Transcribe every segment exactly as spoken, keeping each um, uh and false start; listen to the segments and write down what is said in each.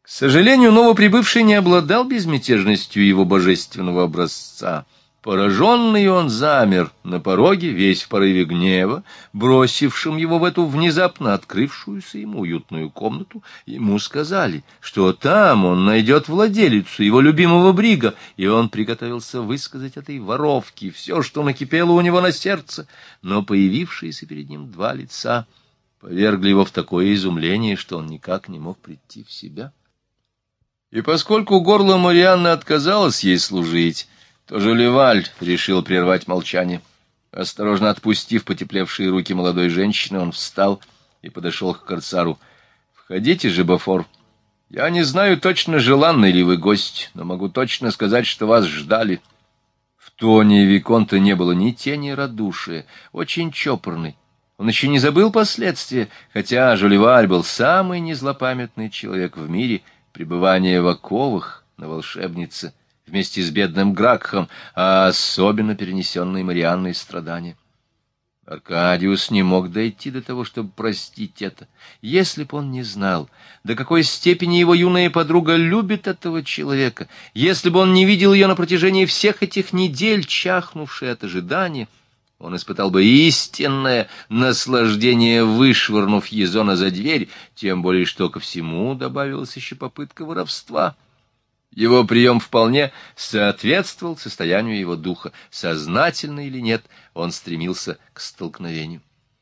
К сожалению, новоприбывший не обладал безмятежностью его божественного образца. Пораженный он замер на пороге, весь в порыве гнева, бросившим его в эту внезапно открывшуюся ему уютную комнату. Ему сказали, что там он найдет владелицу его любимого брига, и он приготовился высказать этой воровке все, что накипело у него на сердце, но появившиеся перед ним два лица повергли его в такое изумление, что он никак не мог прийти в себя. И поскольку горло Марианны отказалось ей служить, то Жолливаль решил прервать молчание. Осторожно отпустив потеплевшие руки молодой женщины, он встал и подошел к корсару. — Входите же, Бофор. Я не знаю точно, желанный ли вы гость, но могу точно сказать, что вас ждали. В тоне виконта не было ни тени радушия, очень чопорный. Он еще не забыл последствия, хотя Жолливаль был самый незлопамятный человек в мире, пребывание в оковах на волшебнице вместе с бедным Гракхом, а особенно перенесенные Марианной страдания. Аркадиус не мог дойти до того, чтобы простить это. Если б он не знал, до какой степени его юная подруга любит этого человека, если бы он не видел ее на протяжении всех этих недель, чахнувшей от ожидания, он испытал бы истинное наслаждение, вышвырнув Езона за дверь, тем более что ко всему добавилась еще попытка воровства. Его прием вполне соответствовал состоянию его духа. Сознательно или нет, он стремился к столкновению.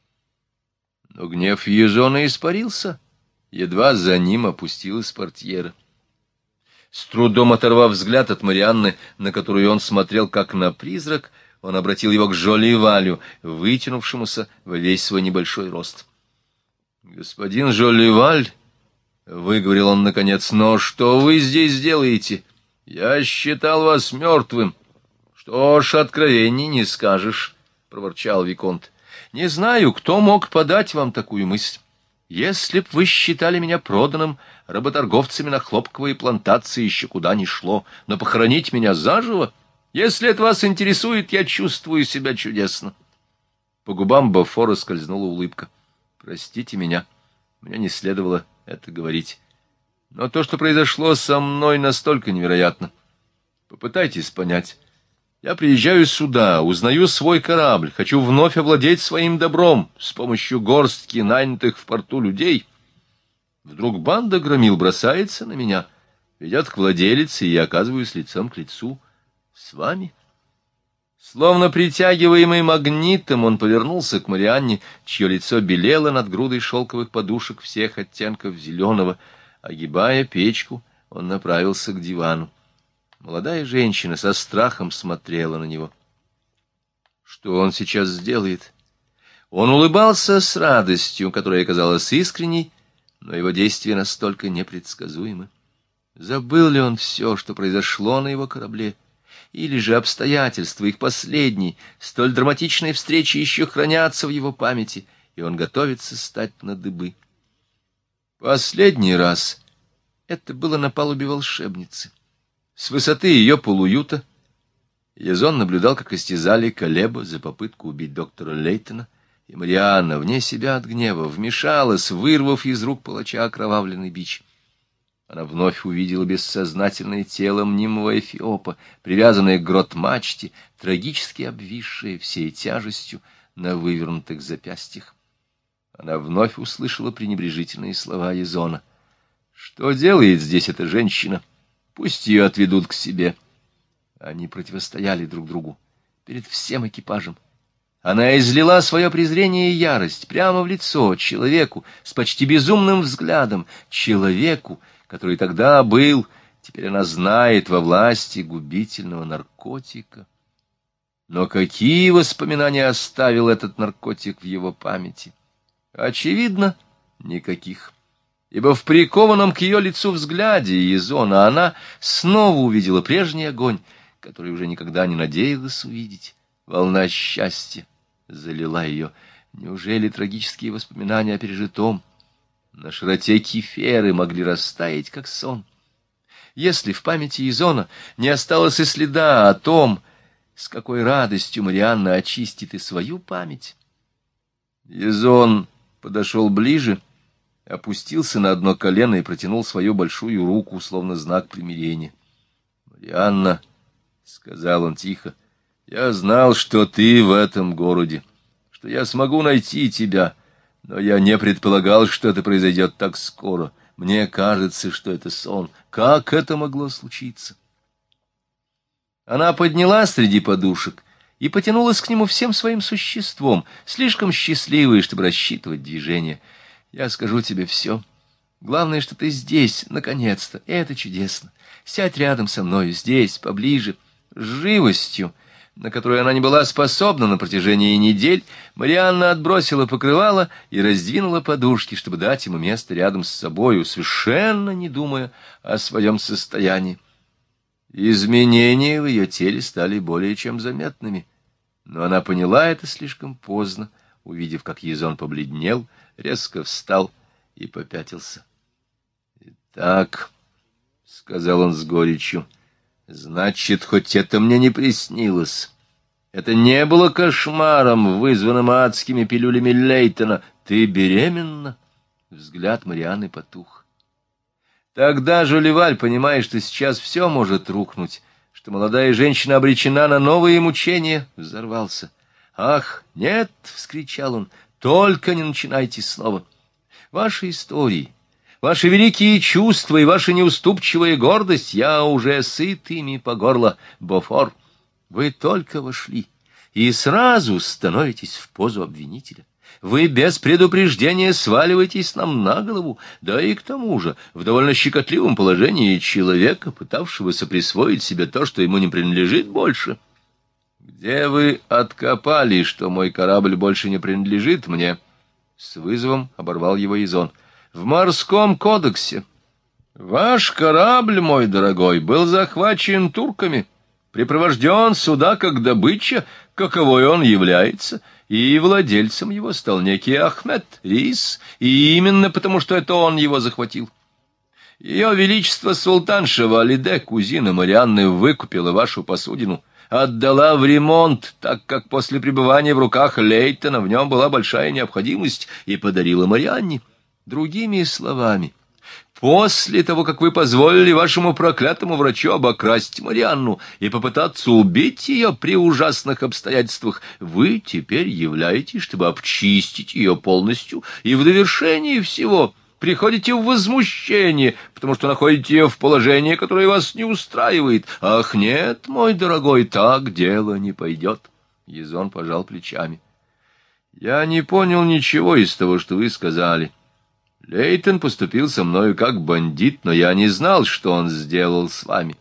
Но гнев Езона испарился. Едва за ним опустилась портьера. С трудом оторвав взгляд от Марианны, на которую он смотрел как на призрак, он обратил его к Жолливалю, вытянувшемуся во весь свой небольшой рост. — Господин Жолливаль, — выговорил он наконец, — но что вы здесь делаете? Я считал вас мертвым. — Что ж, откровений не скажешь, — проворчал виконт. — Не знаю, кто мог подать вам такую мысль. Если б вы считали меня проданным работорговцами на хлопковые плантации, еще куда ни шло, но похоронить меня заживо, если это вас интересует, я чувствую себя чудесно. По губам Бофора скользнула улыбка. — Простите меня, мне не следовало это говорить. Но то, что произошло со мной, настолько невероятно. Попытайтесь понять. Я приезжаю сюда, узнаю свой корабль, хочу вновь овладеть своим добром с помощью горстки нанятых в порту людей. Вдруг банда громил бросается на меня, ведет к владелице, и я оказываюсь лицом к лицу с вами. Словно притягиваемый магнитом, он повернулся к Марианне, чье лицо белело над грудой шелковых подушек всех оттенков зеленого. Огибая печку, он направился к дивану. Молодая женщина со страхом смотрела на него. Что он сейчас сделает? Он улыбался с радостью, которая казалась искренней, но его действия настолько непредсказуемы. Забыл ли он все, что произошло на его корабле? Или же обстоятельства их последней, столь драматичной встречи еще хранятся в его памяти, и он готовится стать на дыбы? Последний раз это было на палубе волшебницы. С высоты ее полуюта Езон наблюдал, как истязали Калеба за попытку убить доктора Лейтона, и Марианна, вне себя от гнева, вмешалась, вырвав из рук палача окровавленный бич. Она вновь увидела бессознательное тело мнимого Эфиопа, привязанное к грот-мачте, трагически обвисшее всей тяжестью на вывернутых запястьях. Она вновь услышала пренебрежительные слова Езона. «Что делает здесь эта женщина? Пусть ее отведут к себе». Они противостояли друг другу перед всем экипажем. Она излила свое презрение и ярость прямо в лицо человеку с почти безумным взглядом, человеку, который тогда был, теперь она знает, во власти губительного наркотика. Но какие воспоминания оставил этот наркотик в его памяти? Очевидно, никаких. Ибо в прикованном к ее лицу взгляде Езона она снова увидела прежний огонь, который уже никогда не надеялась увидеть. Волна счастья залила ее. Неужели трагические воспоминания о пережитом на широте Киферы могли растаять, как сон? Если в памяти Езона не осталось и следа о том, с какой радостью Марианна очистит и свою память. Езон подошел ближе, опустился на одно колено и протянул свою большую руку, словно знак примирения. — Марианна, — сказал он тихо, — я знал, что ты в этом городе, что я смогу найти тебя, но я не предполагал, что это произойдет так скоро. Мне кажется, что это сон. Как это могло случиться? Она подняла среди подушек и потянулась к нему всем своим существом, слишком счастливой, чтобы рассчитывать движение. Я скажу тебе все. Главное, что ты здесь, наконец-то, и это чудесно. Сядь рядом со мной, здесь, поближе. С живостью, на которую она не была способна на протяжении недель, Марианна отбросила покрывало и раздвинула подушки, чтобы дать ему место рядом с собою, совершенно не думая о своем состоянии. Изменения в ее теле стали более чем заметными, но она поняла это слишком поздно, увидев, как Язон побледнел, резко встал и попятился. — Итак, — сказал он с горечью, — значит, хоть это мне не приснилось. Это не было кошмаром, вызванным адскими пилюлями Лейтона. Ты беременна? Взгляд Марианны потух. Тогда Жолеваль, понимая, что сейчас все может рухнуть, что молодая женщина обречена на новые мучения, взорвался. «Ах, нет!» — вскричал он. «Только не начинайте снова. Ваши истории, ваши великие чувства и ваша неуступчивая гордость, я уже сыт ими по горло, Бофор. Вы только вошли и сразу становитесь в позу обвинителя. Вы без предупреждения сваливаетесь нам на голову, да и к тому же в довольно щекотливом положении человека, пытавшегося присвоить себе то, что ему не принадлежит больше. Где вы откопали, что мой корабль больше не принадлежит мне?» С вызовом оборвал его Язон. «В морском кодексе. Ваш корабль, мой дорогой, был захвачен турками, припровожден сюда как добыча, каковой он является, и владельцем его стал некий Ахмед Рис, и именно потому, что это он его захватил. Ее величество султанша Валиде, кузина Марианны, выкупила вашу посудину, отдала в ремонт, так как после пребывания в руках Лейтона в нем была большая необходимость, и подарила Марианне. Другими словами, после того, как вы позволили вашему проклятому врачу обокрасть Марианну и попытаться убить ее при ужасных обстоятельствах, вы теперь являетесь, чтобы обчистить ее полностью, и в довершении всего приходите в возмущение, потому что находите ее в положении, которое вас не устраивает. Ах, нет, мой дорогой, так дело не пойдет. Язон пожал плечами. Я не понял ничего из того, что вы сказали. Лейтон поступил со мною как бандит, но я не знал, что он сделал с вами.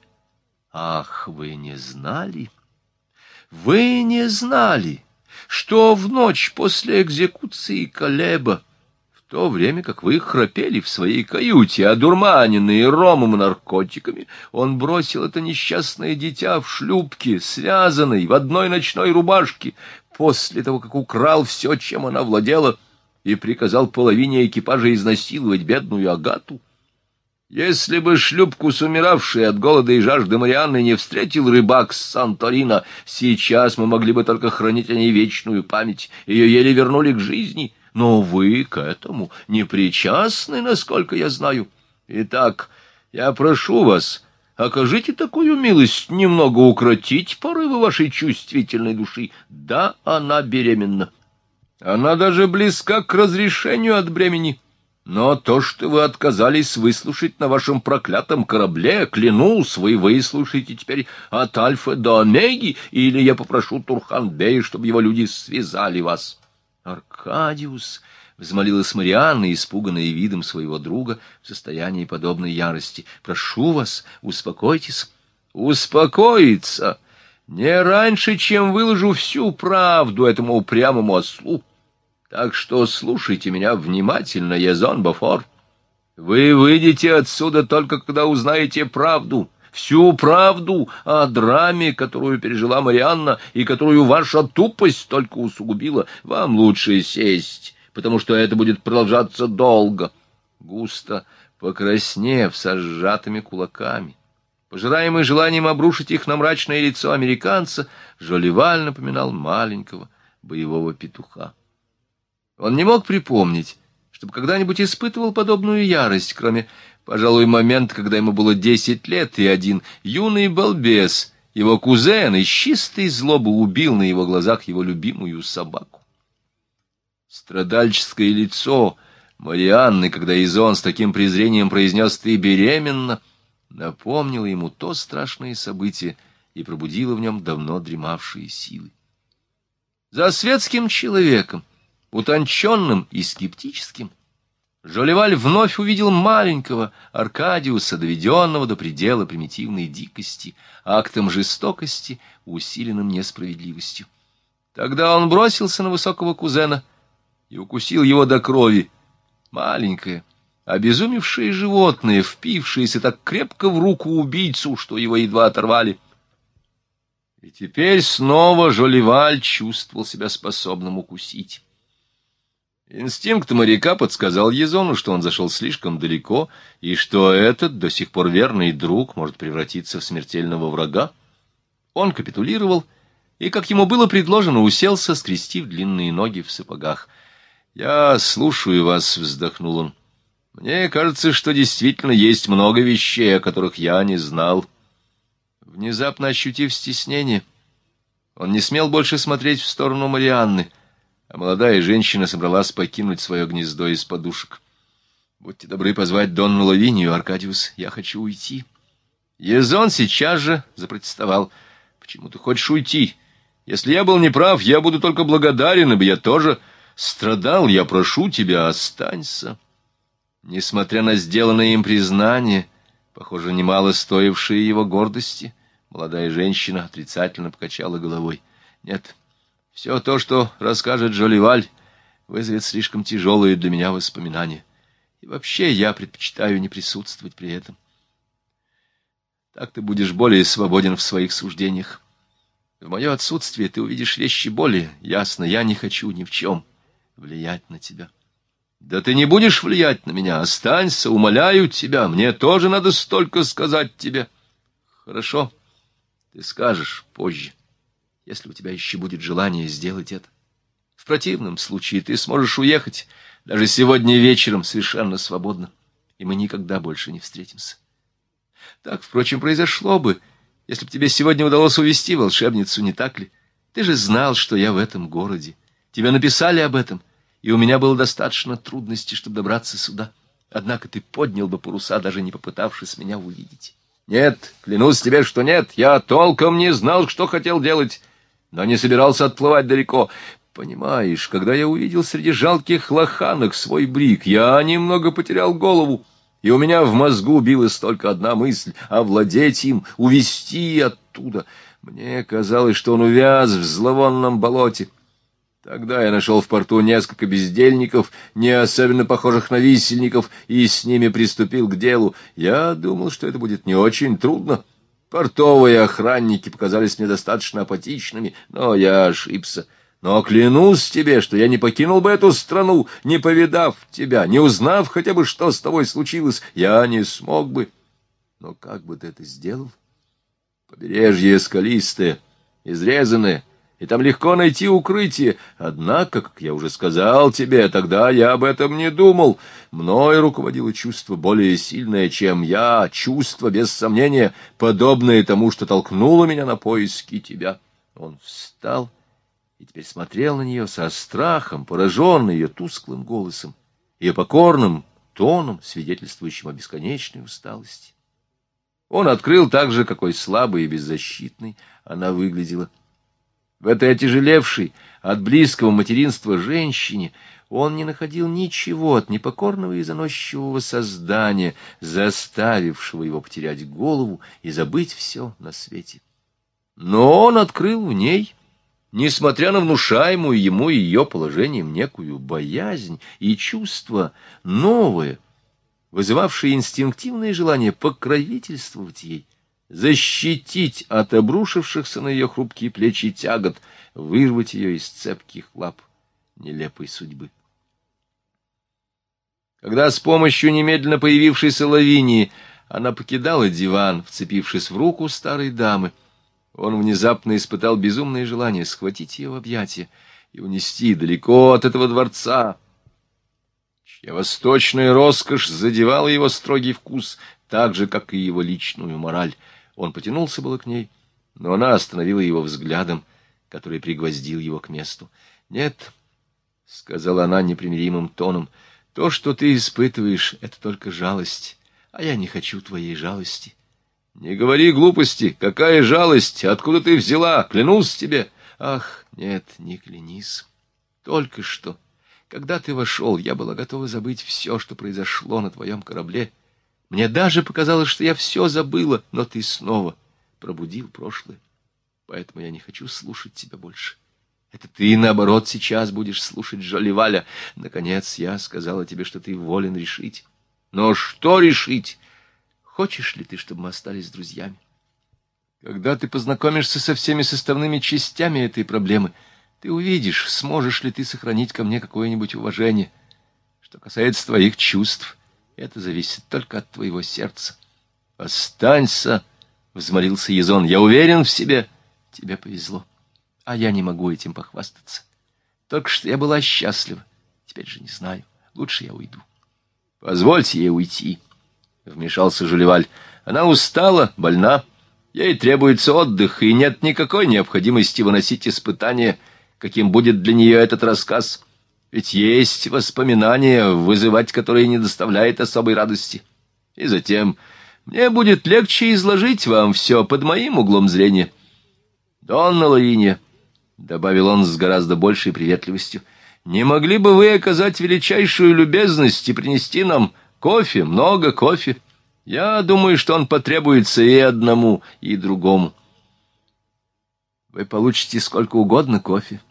Ах, вы не знали? Вы не знали, что в ночь после экзекуции Калеба, в то время как вы храпели в своей каюте, одурманенные ромом и наркотиками, он бросил это несчастное дитя в шлюпке, связанной в одной ночной рубашке, после того, как украл все, чем она владела, и приказал половине экипажа изнасиловать бедную Агату? Если бы шлюпку с умиравшей от голода и жажды Марианны не встретил рыбак с Санторина, сейчас мы могли бы только хранить о ней вечную память, ее еле вернули к жизни, но вы к этому не причастны, насколько я знаю. Итак, я прошу вас, окажите такую милость немного укротить порывы вашей чувствительной души. Да, она беременна. Она даже близка к разрешению от бремени. Но то, что вы отказались выслушать на вашем проклятом корабле, клянусь, вы выслушаете теперь от Альфа до Омеги, или я попрошу Турхан-бея, чтобы его люди связали вас. Аркадиус, — взмолилась Марианна, испуганная видом своего друга в состоянии подобной ярости, — прошу вас, успокойтесь. Успокоиться не раньше, чем выложу всю правду этому упрямому ослу. Так что слушайте меня внимательно, Язон Бофор. Вы выйдете отсюда только когда узнаете правду, всю правду о драме, которую пережила Марианна и которую ваша тупость только усугубила. Вам лучше сесть, потому что это будет продолжаться долго. Густо покраснев, со сжатыми кулаками, пожираемый желанием обрушить их на мрачное лицо американца, Жолеваль напоминал маленького боевого петуха. Он не мог припомнить, чтобы когда-нибудь испытывал подобную ярость, кроме, пожалуй, момента, когда ему было десять лет, и один юный балбес, его кузен, из чистой злобы убил на его глазах его любимую собаку. Страдальческое лицо Марианны, когда Изон с таким презрением произнес «ты беременна», напомнило ему то страшное событие и пробудило в нем давно дремавшие силы. За светским человеком, утонченным и скептическим, Жоливаль вновь увидел маленького Аркадиуса, доведенного до предела примитивной дикости, актом жестокости, усиленным несправедливостью. Тогда он бросился на высокого кузена и укусил его до крови. Маленькое, обезумевшее животное, впившееся так крепко в руку убийцу, что его едва оторвали. И теперь снова Жоливаль чувствовал себя способным укусить. Инстинкт моряка подсказал Езону, что он зашел слишком далеко, и что этот, до сих пор верный друг, может превратиться в смертельного врага. Он капитулировал и, как ему было предложено, уселся, скрестив длинные ноги в сапогах. «Я слушаю вас», — вздохнул он. «Мне кажется, что действительно есть много вещей, о которых я не знал». Внезапно ощутив стеснение, он не смел больше смотреть в сторону Марианны, а молодая женщина собралась покинуть свое гнездо из подушек. «Будьте добры позвать Донну Лавинию, Аркадиус, я хочу уйти». Езон сейчас же запротестовал. «Почему ты хочешь уйти? Если я был неправ, я буду только благодарен, ибо я тоже страдал, я прошу тебя, останься». Несмотря на сделанное им признание, похоже, немало стоившее его гордости, молодая женщина отрицательно покачала головой. «Нет, все то, что расскажет Жоливаль, вызовет слишком тяжелые для меня воспоминания. И вообще я предпочитаю не присутствовать при этом. Так ты будешь более свободен в своих суждениях. В мое отсутствие ты увидишь вещи более ясно. Я не хочу ни в чем влиять на тебя». «Да ты не будешь влиять на меня. Останься, умоляю тебя. Мне тоже надо столько сказать тебе». «Хорошо, ты скажешь позже, если у тебя еще будет желание сделать это. В противном случае ты сможешь уехать даже сегодня вечером совершенно свободно, и мы никогда больше не встретимся. Так, впрочем, произошло бы, если бы тебе сегодня удалось увести волшебницу, не так ли? Ты же знал, что я в этом городе. Тебе написали об этом, и у меня было достаточно трудностей, чтобы добраться сюда. Однако ты поднял бы паруса, даже не попытавшись меня увидеть». «Нет, клянусь тебе, что нет. Я толком не знал, что хотел делать, но не собирался отплывать далеко. Понимаешь, когда я увидел среди жалких лоханок свой брик, я немного потерял голову, и у меня в мозгу билась только одна мысль — овладеть им, увести оттуда. Мне казалось, что он увяз в зловонном болоте. Тогда я нашел в порту несколько бездельников, не особенно похожих на висельников, и с ними приступил к делу. Я думал, что это будет не очень трудно. Портовые охранники показались мне достаточно апатичными, но я ошибся. Но клянусь тебе, что я не покинул бы эту страну, не повидав тебя, не узнав хотя бы, что с тобой случилось. Я не смог бы. Но как бы ты это сделал? Побережье скалистое, изрезанное, и там легко найти укрытие. Однако, как я уже сказал тебе, тогда я об этом не думал. Мною руководило чувство более сильное, чем я, чувство, без сомнения, подобное тому, что толкнуло меня на поиски тебя». Он встал и теперь смотрел на нее со страхом, пораженный ее тусклым голосом, ее покорным тоном, свидетельствующим о бесконечной усталости. Он открыл также, какой слабой и беззащитной она выглядела. В этой отяжелевшей от близкого материнства женщине он не находил ничего от непокорного и заносчивого создания, заставившего его потерять голову и забыть все на свете. Но он открыл в ней, несмотря на внушаемую ему ее положением некую боязнь и чувство новое, вызывавшее инстинктивное желание покровительствовать ей, защитить от обрушившихся на ее хрупкие плечи тягот, вырвать ее из цепких лап нелепой судьбы. Когда с помощью немедленно появившейся Лавинии она покидала диван, вцепившись в руку старой дамы, он внезапно испытал безумное желание схватить ее в объятия и унести далеко от этого дворца. чья восточная роскошь задевала его строгий вкус, так же, как и его личную мораль. Он потянулся было к ней, но она остановила его взглядом, который пригвоздил его к месту. — Нет, — сказала она непримиримым тоном, — то, что ты испытываешь, — это только жалость, а я не хочу твоей жалости. — Не говори глупости. Какая жалость? Откуда ты взяла? Клянусь тебе. — Ах, нет, не клянись. Только что, когда ты вошел, я была готова забыть все, что произошло на твоем корабле. Мне даже показалось, что я все забыла, но ты снова пробудил прошлое. Поэтому я не хочу слушать тебя больше. Это ты, наоборот, сейчас будешь слушать Жолливаля. Наконец, я сказала тебе, что ты волен решить. Но что решить? Хочешь ли ты, чтобы мы остались друзьями? Когда ты познакомишься со всеми составными частями этой проблемы, ты увидишь, сможешь ли ты сохранить ко мне какое-нибудь уважение. Что касается твоих чувств, это зависит только от твоего сердца. — Останься, — взмолился Язон, — я уверен в себе. Тебе повезло, а я не могу этим похвастаться. Только что я была счастлива, теперь же не знаю. Лучше я уйду. — Позвольте ей уйти, — вмешался Жолливаль. — Она устала, больна. Ей требуется отдых, и нет никакой необходимости выносить испытания, каким будет для нее этот рассказ. Ведь есть воспоминания, вызывать которые не доставляет особой радости. И затем мне будет легче изложить вам все под моим углом зрения. Донна Лавинья, — добавил он с гораздо большей приветливостью, — не могли бы вы оказать величайшую любезность и принести нам кофе, много кофе? Я думаю, что он потребуется и одному, и другому. Вы получите сколько угодно кофе.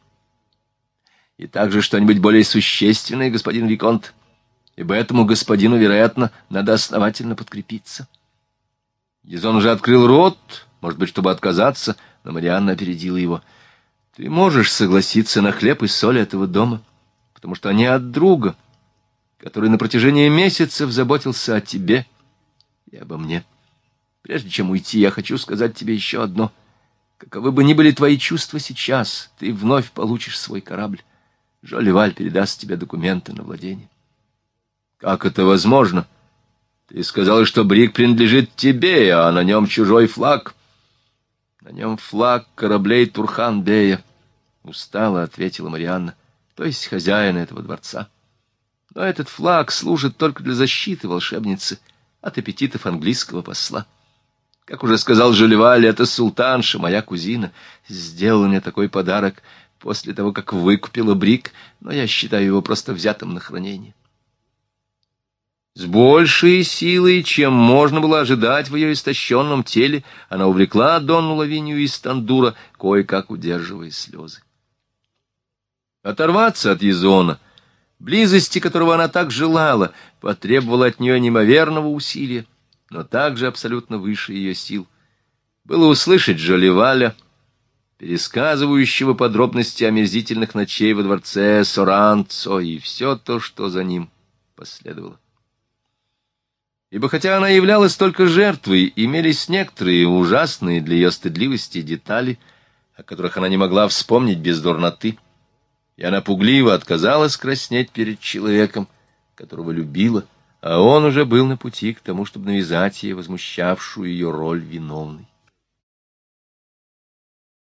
И также что-нибудь более существенное, господин Виконт, ибо этому господину, вероятно, надо основательно подкрепиться. Язон уже открыл рот, может быть, чтобы отказаться, но Марианна опередила его. — Ты можешь согласиться на хлеб и соль этого дома, потому что они от друга, который на протяжении месяцев заботился о тебе и обо мне. Прежде чем уйти, я хочу сказать тебе еще одно. Каковы бы ни были твои чувства сейчас, ты вновь получишь свой корабль. Жолливаль передаст тебе документы на владение. — Как это возможно? Ты сказала, что бриг принадлежит тебе, а на нем чужой флаг. — На нем флаг кораблей Турхан-бея, — устало ответила Марианна, — то есть хозяина этого дворца. Но этот флаг служит только для защиты волшебницы от аппетитов английского посла. Как уже сказал Жолливаль, это султанша, моя кузина, сделала мне такой подарок после того, как выкупила бриг, но я считаю его просто взятым на хранение. С большей силой, чем можно было ожидать в ее истощенном теле, она увлекла Донну Лавинью из тандура, кое-как удерживая слезы. Оторваться от Язона, близости которого она так желала, потребовало от нее неимоверного усилия, но также абсолютно выше ее сил. Было услышать Жолливаля, пересказывающего подробности омерзительных ночей во дворце Соранцо, и все то, что за ним последовало. Ибо хотя она являлась только жертвой, имелись некоторые ужасные для ее стыдливости детали, о которых она не могла вспомнить без дурноты, и она пугливо отказалась краснеть перед человеком, которого любила, а он уже был на пути к тому, чтобы навязать ей возмущавшую ее роль виновной.